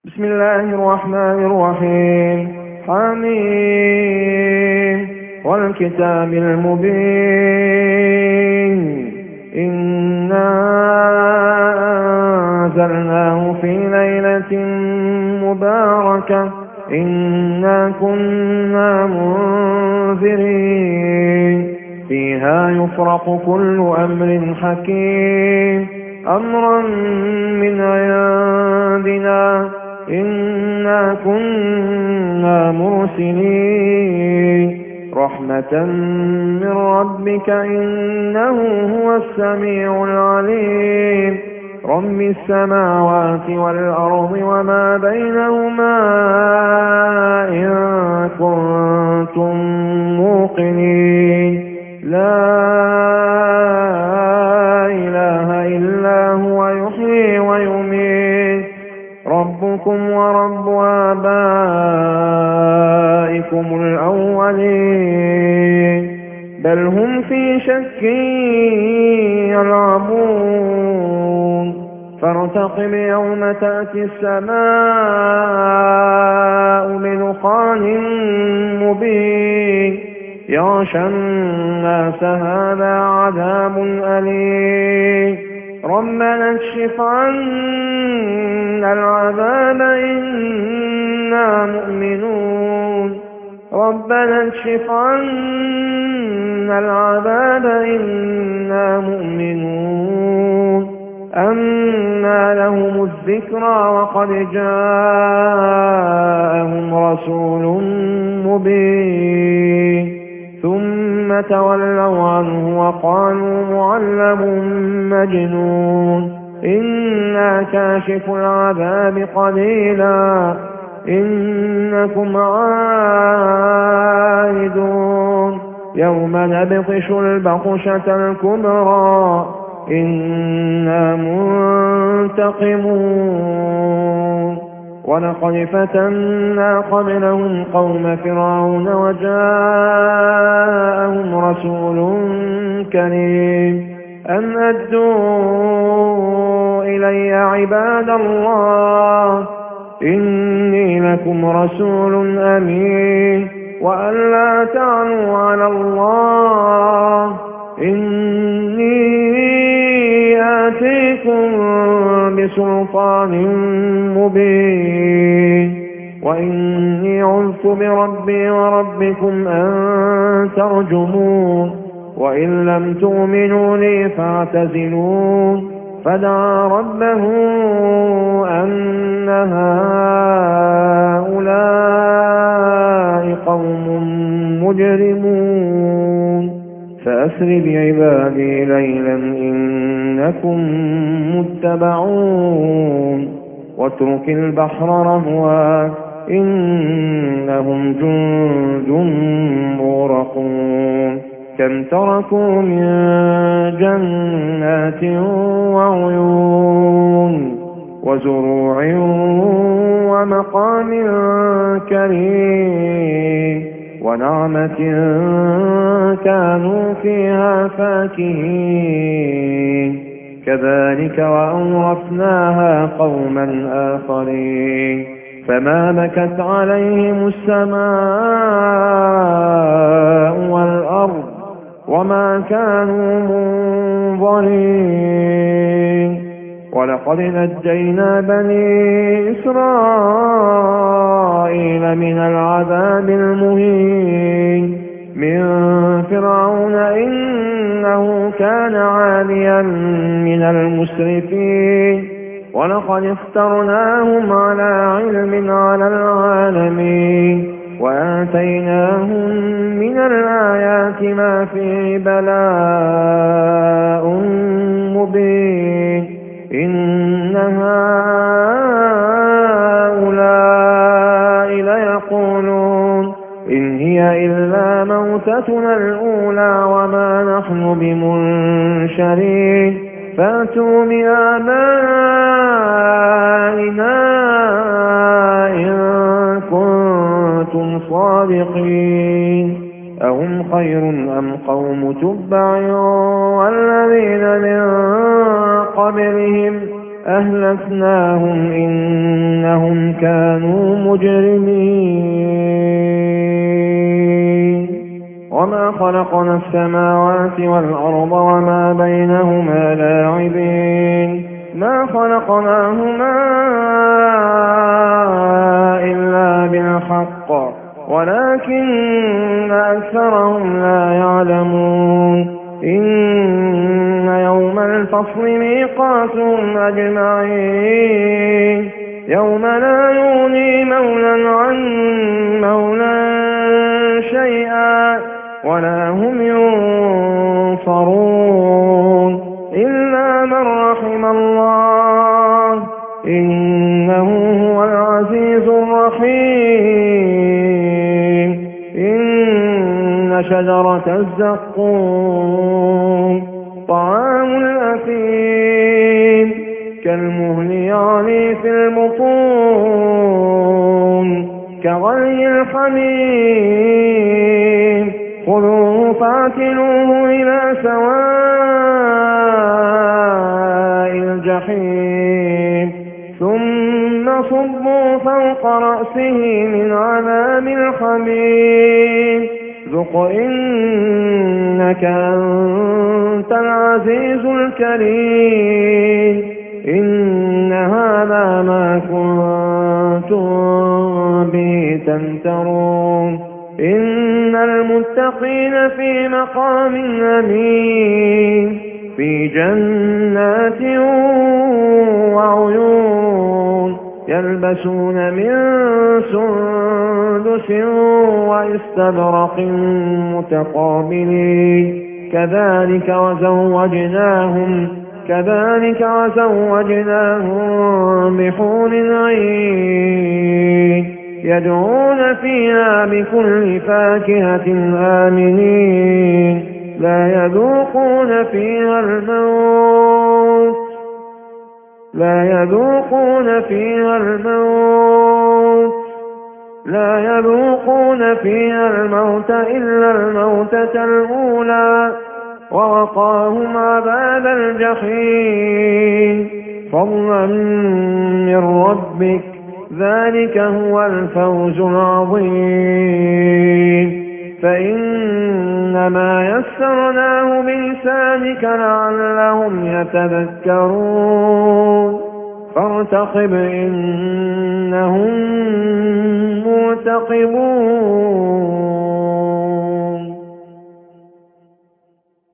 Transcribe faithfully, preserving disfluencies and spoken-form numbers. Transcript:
بسم الله الرحمن الرحيم. حميم والكتاب المبين إنا أنزلناه في ليلة مباركة إنا كنا منذرين فيها يفرق كل أمر حكيم أمرا من عندنا إنا كنا مرسلين رحمة من ربك إنه هو السميع العليم رب السماوات والأرض وما بينهما إن كنتم موقنين لا إله إلا هو يحيي ويميت ربكم ورب آبائكم الأولين بل هم في شك يلعبون فارتقب يوم تأتي السماء بدخان مبين يغشى الناس هذا عذاب أليم ربنا اكشف عنا العذاب إنا مؤمنون ربنا اكشف عنا العذاب إنا مؤمنون أنى لهم الذكرى وقد جاءهم رسول مبين ثم تولوا عنه وقالوا معلم مجنون إنا كاشف العذاب قليلا إنكم عائدون يوم نبطش البطشة الكبرى إنا منتقمون ولقد فتنا قبلهم قوم فرعون وجاءهم رسول كريم أن أدوا إلي عباد الله إني لكم رسول أمين وأن لا تعلوا على الله إني آتيكم بسلطان مبين وإني عذت بربي وربكم أن ترجمون وإن لم تؤمنوا لي فاعتزلون فدعا ربه أن هؤلاء قوم مجرمون فأسر بعبادي ليلا إنكم متبعون واترك البحر رهوا إنهم جند مغرقون كم تركوا من جنات وعيون وزروع ومقام كريم ونعمة كانوا فيها فاكهين كذلك وأورثناها قوما آخرين فما بكت عليهم السماء والأرض وما كانوا منظرين ولقد نجينا بني إسرائيل من العذاب المهين من فرعون إنه كان عاليا من المسرفين ولقد اخترناهم على علم على العالمين وآتيناهم من الآيات ما فيه بلاء مبين إن هؤلاء ليقولون إن هي إلا موتتنا الأولى وما نحن بمنشرين فأتوا بآبائنا إن كنتم صادقين أهم خير أم قوم تبع والذين من قبلهم أهلكناهم إنهم كانوا مجرمين وما خلقنا السماوات والأرض وما بينهما لاعبين ما خلقناهما إلا بالحق ولكن أكثرهم لا يعلمون إن يوم الفصل ميقاتهم أجمعين يوم لا يغني مولى عن مولى شيئا ولا هم ينصرون إلا من رحم الله إنه هو العزيز الرحيم إن شجرة الزقوم طعام الأثيم كالمهل يغلي في البطون كغلي الحميم خذوه فاعتلوه إلى سواء الجحيم ثم صبوا فوق رأسه من عذاب الحميم ذق إنك أنت العزيز الكريم إن هذا ما كنتم به تمترون إن المتقين في مقام أمين في جنات وعيون يلبسون من سندس واستبرق متقابلين كذلك وزوجناهم كذلك وزوجناهم بحور عين يدعون فيها بكل فاكهة آمنين لا يذوقون فيها الموت لا يذوقون فيها الموت لا يذوقون فيها الموت إلا الموتة الأولى ووقاهم عذاب الجحيم فضلا من ربك ذلك هو الفوز العظيم فإنما يسرناه بلسانك لعلهم يتذكرون فارتقب إنهم مرتقبون